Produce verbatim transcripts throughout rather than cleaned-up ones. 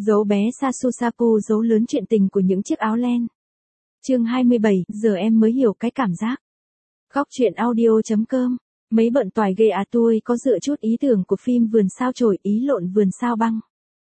Dấu bé Sasusaku dấu lớn chuyện tình của những chiếc áo len. Chương hai mươi bảy, giờ em mới hiểu cái cảm giác. Góc truyện audio chấm com. Mấy bận toài ghê à, tôi có dựa chút ý tưởng của phim Vườn sao chổi ý lộn Vườn sao băng.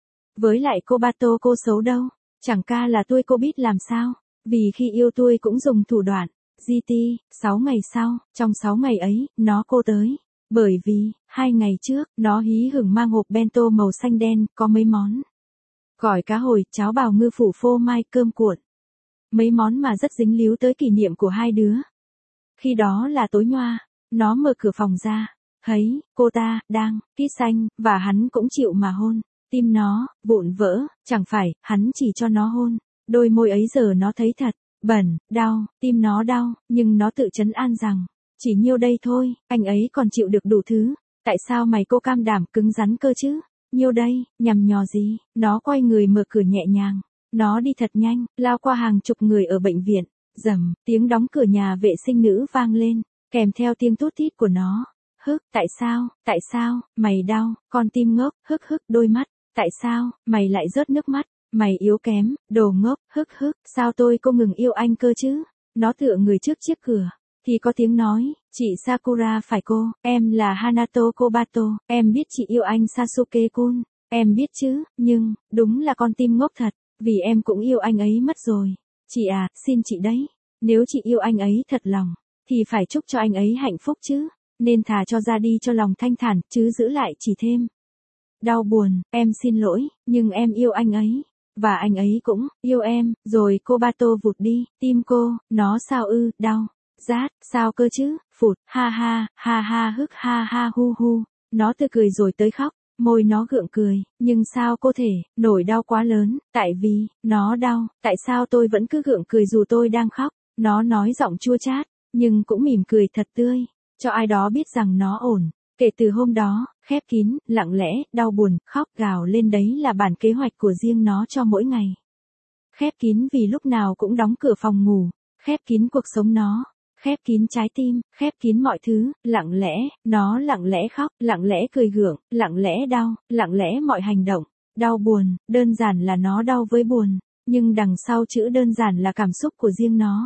Với lại cô Bato cô xấu đâu, chẳng ca là tôi cô biết làm sao, vì khi yêu tôi cũng dùng thủ đoạn. giê tê, sáu ngày sau, trong sáu ngày ấy, nó cô tới. Bởi vì, hai ngày trước, nó hí hửng mang hộp bento màu xanh đen, có mấy món. Gỏi cá hồi, cháo bào ngư phủ phô mai, cơm cuộn. Mấy món mà rất dính líu tới kỷ niệm của hai đứa. Khi đó là tối nhoa, nó mở cửa phòng ra, thấy, cô ta, đang, kiss xanh, và hắn cũng chịu mà hôn. Tim nó, vụn vỡ, chẳng phải, hắn chỉ cho nó hôn. Đôi môi ấy giờ nó thấy thật, bẩn, đau, tim nó đau, nhưng nó tự trấn an rằng, chỉ nhiêu đây thôi, anh ấy còn chịu được đủ thứ. Tại sao mày cô cam đảm cứng rắn cơ chứ? Nhiêu đây, nhằm nhò gì? Nó quay người mở cửa nhẹ nhàng. Nó đi thật nhanh, lao qua hàng chục người ở bệnh viện. Rầm, tiếng đóng cửa nhà vệ sinh nữ vang lên, kèm theo tiếng tút tít của nó. Hức, tại sao, tại sao, mày đau, con tim ngốc, hức hức đôi mắt. Tại sao, mày lại rớt nước mắt, mày yếu kém, đồ ngốc, hức hức, sao tôi cô ngừng yêu anh cơ chứ? Nó tựa người trước chiếc cửa, thì có tiếng nói, chị Sakura phải cô, em là Hanato Kobato, em biết chị yêu anh Sasuke-kun, em biết chứ, nhưng, đúng là con tim ngốc thật, vì em cũng yêu anh ấy mất rồi. Chị à, xin chị đấy, nếu chị yêu anh ấy thật lòng, thì phải chúc cho anh ấy hạnh phúc chứ, nên thà cho ra đi cho lòng thanh thản, chứ giữ lại chỉ thêm đau buồn. Em xin lỗi, nhưng em yêu anh ấy, và anh ấy cũng yêu em. Rồi Kobato vụt đi, tim cô, nó sao ư, đau, rát, sao cơ chứ, phụt, ha ha, ha ha hức ha ha hu hu. Nó từ cười rồi tới khóc, môi nó gượng cười, nhưng sao cô thể, nỗi đau quá lớn, tại vì, nó đau, tại sao tôi vẫn cứ gượng cười dù tôi đang khóc. Nó nói giọng chua chát, nhưng cũng mỉm cười thật tươi, cho ai đó biết rằng nó ổn. Kể từ hôm đó, khép kín, lặng lẽ, đau buồn, khóc gào lên đấy là bản kế hoạch của riêng nó cho mỗi ngày. Khép kín vì lúc nào cũng đóng cửa phòng ngủ, khép kín cuộc sống nó, khép kín trái tim, khép kín mọi thứ, lặng lẽ, nó lặng lẽ khóc, lặng lẽ cười gượng, lặng lẽ đau, lặng lẽ mọi hành động, đau buồn, đơn giản là nó đau với buồn, nhưng đằng sau chữ đơn giản là cảm xúc của riêng nó.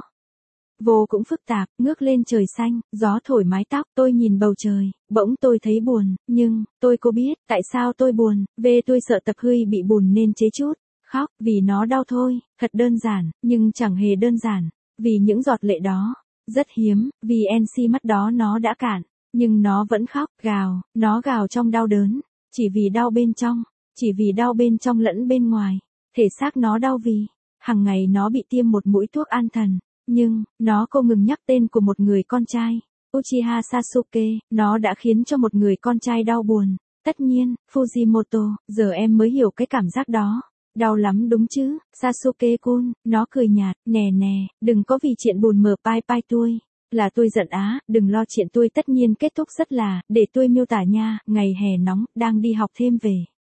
Vô cũng phức tạp, ngước lên trời xanh, gió thổi mái tóc, tôi nhìn bầu trời, bỗng tôi thấy buồn, nhưng, tôi có biết, tại sao tôi buồn, về tôi sợ tập Huy bị bùn nên chế chút, khóc, vì nó đau thôi, thật đơn giản, nhưng chẳng hề đơn giản, vì những giọt lệ đó, rất hiếm, vì en xê mắt đó nó đã cạn, nhưng nó vẫn khóc, gào, nó gào trong đau đớn, chỉ vì đau bên trong, chỉ vì đau bên trong lẫn bên ngoài, thể xác nó đau vì, hàng ngày nó bị tiêm một mũi thuốc an thần. Nhưng, nó không ngừng nhắc tên của một người con trai, Uchiha Sasuke, nó đã khiến cho một người con trai đau buồn. Tất nhiên, Fujimoto, giờ em mới hiểu cái cảm giác đó. Đau lắm đúng chứ, Sasuke-kun, nó cười nhạt, nè nè, đừng có vì chuyện buồn mờ pai pai tôi. Là tôi giận á, đừng lo chuyện tôi tất nhiên kết thúc rất là, để tôi miêu tả nha, ngày hè nóng, đang đi học thêm về.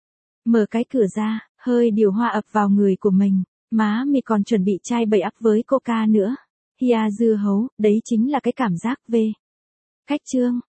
Mở cái cửa ra, hơi điều hòa ập vào người của mình. Má mì còn chuẩn bị chai bầy ắp với coca nữa. Hia dưa hấu, đấy chính là cái cảm giác về. Cách chương,